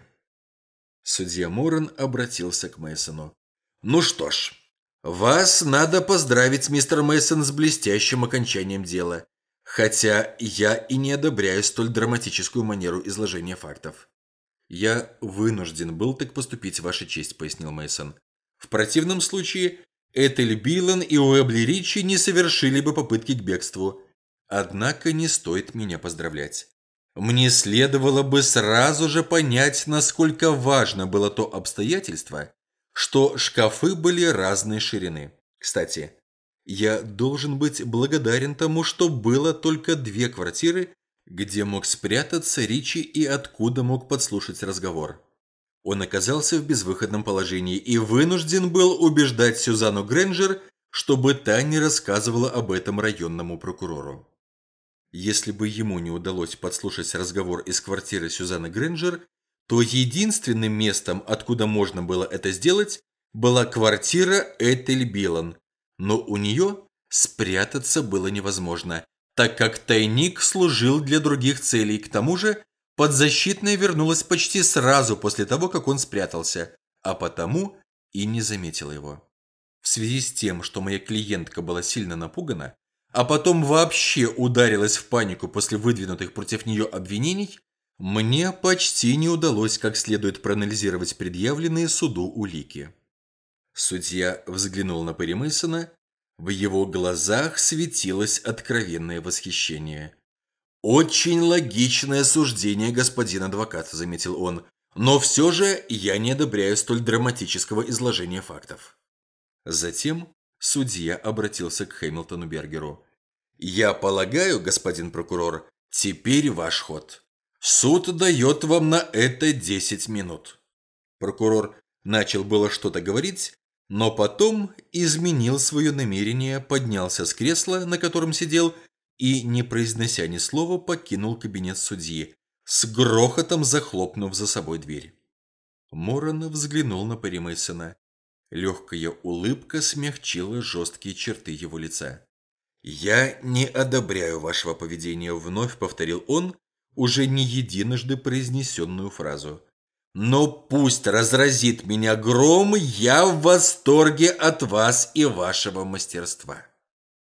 Судья Моррен обратился к Мейсону. «Ну что ж, вас надо поздравить, мистер Мейсон, с блестящим окончанием дела, хотя я и не одобряю столь драматическую манеру изложения фактов». «Я вынужден был так поступить, ваша честь», — пояснил Мейсон. «В противном случае Этельбилан и Уэбли Ричи не совершили бы попытки к бегству. Однако не стоит меня поздравлять. Мне следовало бы сразу же понять, насколько важно было то обстоятельство, что шкафы были разной ширины. Кстати, я должен быть благодарен тому, что было только две квартиры, где мог спрятаться Ричи и откуда мог подслушать разговор. Он оказался в безвыходном положении и вынужден был убеждать Сюзанну Грэнджер, чтобы та не рассказывала об этом районному прокурору. Если бы ему не удалось подслушать разговор из квартиры Сюзанны Грэнджер, то единственным местом, откуда можно было это сделать, была квартира Этельбилан, но у нее спрятаться было невозможно, так как тайник служил для других целей. К тому же подзащитная вернулась почти сразу после того, как он спрятался, а потому и не заметила его. В связи с тем, что моя клиентка была сильно напугана, а потом вообще ударилась в панику после выдвинутых против нее обвинений, мне почти не удалось как следует проанализировать предъявленные суду улики. Судья взглянул на Перри Мейсона. В его глазах светилось откровенное восхищение. «Очень логичное суждение, господин адвокат», – заметил он, – «но все же я не одобряю столь драматического изложения фактов». Затем судья обратился к Хэмилтону Бергеру. «Я полагаю, господин прокурор, теперь ваш ход. Суд дает вам на это десять минут». Прокурор начал было что-то говорить, но потом изменил свое намерение, поднялся с кресла, на котором сидел, и, не произнося ни слова, покинул кабинет судьи, с грохотом захлопнув за собой дверь. Моррен взглянул на Перри Мейсона. Легкая улыбка смягчила жесткие черты его лица. «Я не одобряю вашего поведения», — вновь повторил он, уже не единожды произнесенную фразу. «Но пусть разразит меня гром, я в восторге от вас и вашего мастерства».